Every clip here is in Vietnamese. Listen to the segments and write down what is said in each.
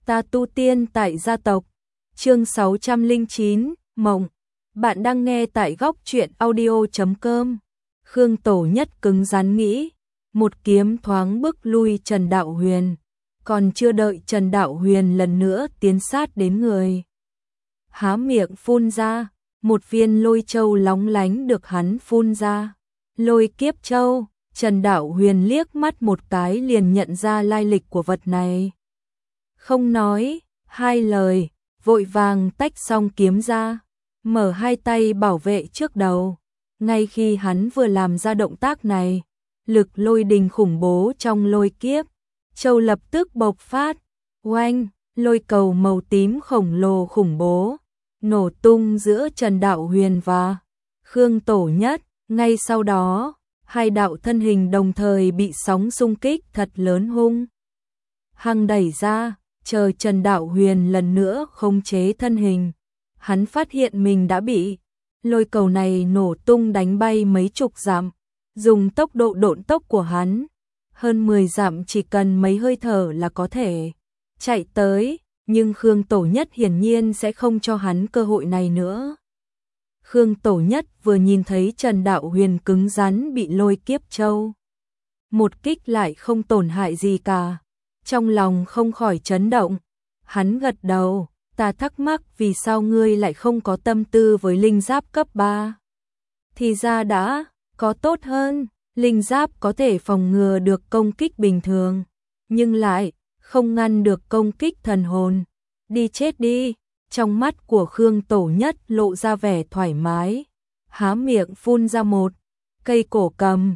Ta tu tiên tại gia tộc. Chương 609, Mộng. Bạn đang nghe tại góc truyện audio.com. Khương Tổ Nhất cứng rắn nghĩ, một kiếm thoáng bức lui Trần Đạo Huyền, còn chưa đợi Trần Đạo Huyền lần nữa tiến sát đến người. Há miệng phun ra, một viên lôi châu lóng lánh được hắn phun ra. Lôi kiếp châu, Trần Đạo Huyền liếc mắt một cái liền nhận ra lai lịch của vật này. Không nói hai lời, vội vàng tách xong kiếm ra, mở hai tay bảo vệ trước đầu. Ngay khi hắn vừa làm ra động tác này, lực lôi đình khủng bố trong lôi kiếp châu lập tức bộc phát. Oanh, lôi cầu màu tím khổng lồ khủng bố nổ tung giữa Trần Đạo Huyền và Khương Tổ Nhất. Ngay sau đó, hai đạo thân hình đồng thời bị sóng xung kích thật lớn hung hăng đẩy ra. Chờ Trần Đạo Huyền lần nữa khống chế thân hình, hắn phát hiện mình đã bị lôi cầu này nổ tung đánh bay mấy chục dặm. Dùng tốc độ độn tốc của hắn, hơn 10 dặm chỉ cần mấy hơi thở là có thể chạy tới, nhưng Khương Tổ Nhất hiển nhiên sẽ không cho hắn cơ hội này nữa. Khương Tổ Nhất vừa nhìn thấy Trần Đạo Huyền cứng rắn bị lôi kiếp châu một kích lại không tổn hại gì cả, trong lòng không khỏi chấn động. Hắn gật đầu, ta thắc mắc vì sao ngươi lại không có tâm tư với linh giáp cấp 3. Thì ra đã có tốt hơn, linh giáp có thể phòng ngừa được công kích bình thường, nhưng lại không ngăn được công kích thần hồn. Đi chết đi. Trong mắt của Khương Tổ Nhất lộ ra vẻ thoải mái, há miệng phun ra một cây cổ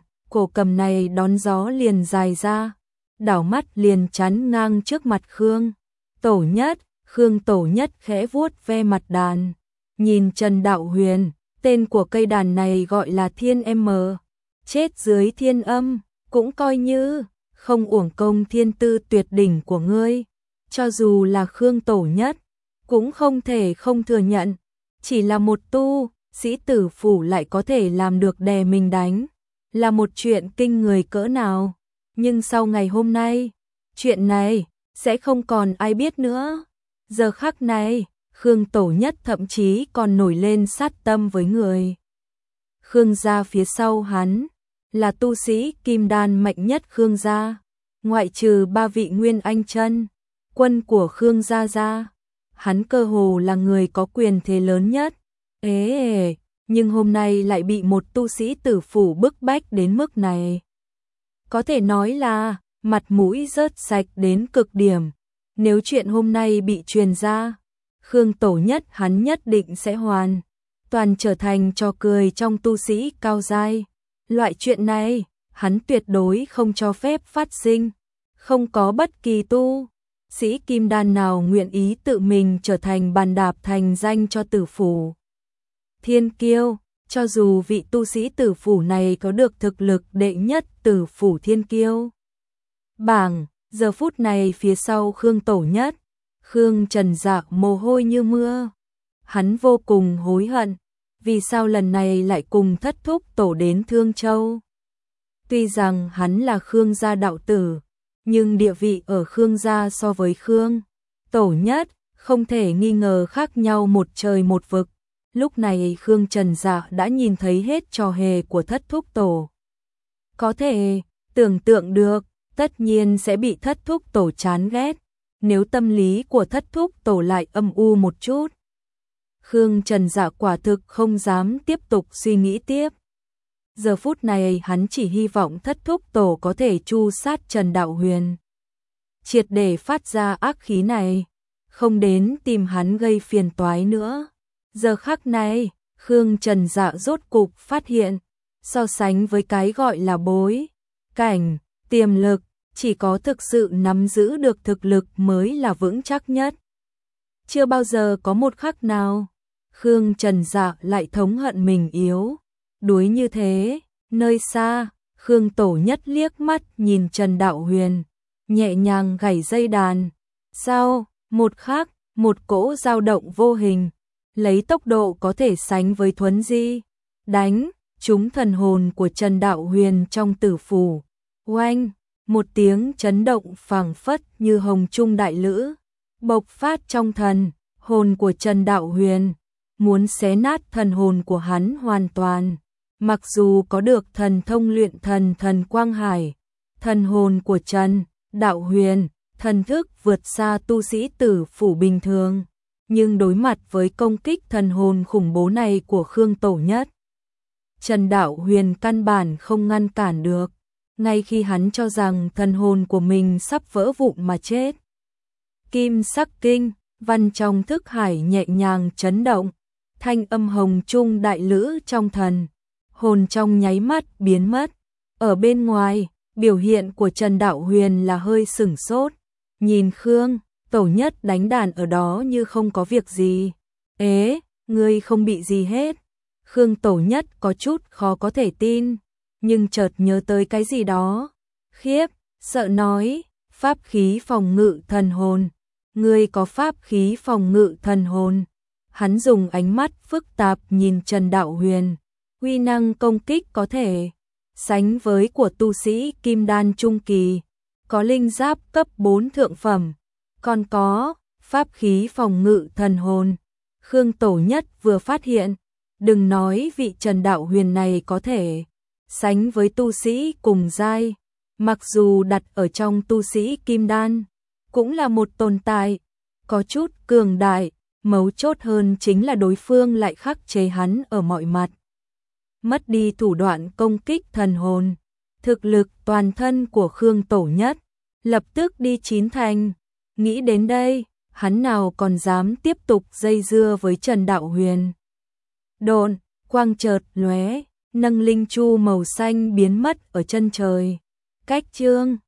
cầm này đón gió liền dài ra, đảo mắt liền chắn ngang trước mặt Khương Tổ Nhất. Khương Tổ Nhất khẽ vuốt ve mặt đàn, nhìn Trần Đạo Huyền, tên của cây đàn này gọi là Thiên M, chết dưới thiên âm, cũng coi như không uổng công thiên tư tuyệt đỉnh của ngươi. Cho dù là Khương Tổ Nhất cũng không thể không thừa nhận, chỉ là một tu sĩ tử phủ lại có thể làm được đè mình đánh, là một chuyện kinh người cỡ nào. Nhưng sau ngày hôm nay, chuyện này sẽ không còn ai biết nữa. Giờ khắc này, Khương Tổ Nhất thậm chí còn nổi lên sát tâm với người Khương gia phía sau hắn, là tu sĩ kim đan mạnh nhất Khương gia, ngoại trừ 3 vị Nguyên Anh chân quân của Khương gia ra, hắn cơ hồ là người có quyền thế lớn nhất. Nhưng hôm nay lại bị một tu sĩ tử phủ bức bách đến mức này, có thể nói là mặt mũi rớt sạch đến cực điểm. Nếu chuyện hôm nay bị truyền ra, Khương Tổ Nhất hắn nhất định sẽ hoàn toàn trở thành trò cười trong tu sĩ cao giai. Loại chuyện này, hắn tuyệt đối không cho phép phát sinh. Không có bất kỳ tu sĩ kim đan nào nguyện ý tự mình trở thành bàn đạp thành danh cho tử phủ thiên kiêu, cho dù vị tu sĩ tử phủ này có được thực lực đệ nhất tử phủ thiên kiêu bảng. Giờ phút này phía sau Khương Tổ Nhất, Khương Trần Dạ mồ hôi như mưa. Hắn vô cùng hối hận, vì sao lần này lại cùng thất thúc tổ đến Thương Châu. Tuy rằng hắn là Khương gia đạo tử, nhưng địa vị ở Khương gia so với Khương Tổ Nhất không thể nghi ngờ khác nhau một trời một vực. Lúc này Khương Trần Dạ đã nhìn thấy hết trò hề của thất thúc tổ. Có thể tưởng tượng được, tất nhiên sẽ bị thất thúc tổ chán ghét, nếu tâm lý của thất thúc tổ lại âm u một chút. Khương Trần Dạ quả thực không dám tiếp tục suy nghĩ tiếp. Giờ phút này hắn chỉ hy vọng thất thúc tổ có thể tru sát Trần Đạo Huyền, triệt để phát ra ác khí này, không đến tìm hắn gây phiền toái nữa. Giờ khắc này, Khương Trần Dạ rốt cục phát hiện, so sánh với cái gọi là bối cảnh, tiềm lực, chỉ có thực sự nắm giữ được thực lực mới là vững chắc nhất. Chưa bao giờ có một khắc nào, Khương Trần Dạ lại thống hận mình yếu đuối như thế. Nơi xa, Khương Tổ Nhất liếc mắt nhìn Trần Đạo Huyền, nhẹ nhàng gảy dây đàn. Sau một khắc, một cỗ dao động vô hình, lấy tốc độ có thể sánh với thuấn di, đánh trúng thần hồn của Trần Đạo Huyền trong tử phủ. Oanh! Một tiếng chấn động phảng phất như hồng trung đại lữ, bộc phát trong thần hồn của Trần Đạo Huyền, muốn xé nát thần hồn của hắn hoàn toàn. Mặc dù có được thần thông luyện thần quang hải, thần hồn của Trần Đạo Huyền, thần thức vượt xa tu sĩ tử phủ bình thường, nhưng đối mặt với công kích thần hồn khủng bố này của Khương Tổ Nhất, Trần Đạo Huyền căn bản không ngăn cản được, ngay khi hắn cho rằng thần hồn của mình sắp vỡ vụn mà chết. Kim sắc kinh, văn trong thức hải nhẹ nhàng chấn động, thanh âm hồng trung đại lữ trong thần hồn trong nháy mắt biến mất. Ở bên ngoài, biểu hiện của Trần Đạo Huyền là hơi sửng sốt, nhìn Khương Tổ Nhất đánh đàn ở đó như không có việc gì. Ế, ngươi không bị gì hết. Khương Tổ Nhất có chút khó có thể tin, nhưng chợt nhớ tới cái gì đó. Khiếp, sợ nói, pháp khí phòng ngự thần hồn. Ngươi có pháp khí phòng ngự thần hồn. Hắn dùng ánh mắt phức tạp nhìn Trần Đạo Huyền. Uy năng công kích có thể sánh với của tu sĩ kim đan trung kỳ, có linh giáp cấp 4 thượng phẩm, còn có pháp khí phòng ngự thần hồn. Khương Tổ Nhất vừa phát hiện, đừng nói vị Trần Đạo Huyền này có thể sánh với tu sĩ cùng giai, mặc dù đặt ở trong tu sĩ kim đan, cũng là một tồn tại có chút cường đại, mấu chốt hơn chính là đối phương lại khắc chế hắn ở mọi mặt. Mất đi thủ đoạn công kích thần hồn, thực lực toàn thân của Khương Tổ Nhất lập tức đi chín thành. Nghĩ đến đây, hắn nào còn dám tiếp tục dây dưa với Trần Đạo Huyền. Độn, quang chợt lóe, nâng linh chu màu xanh biến mất ở chân trời. Cách chương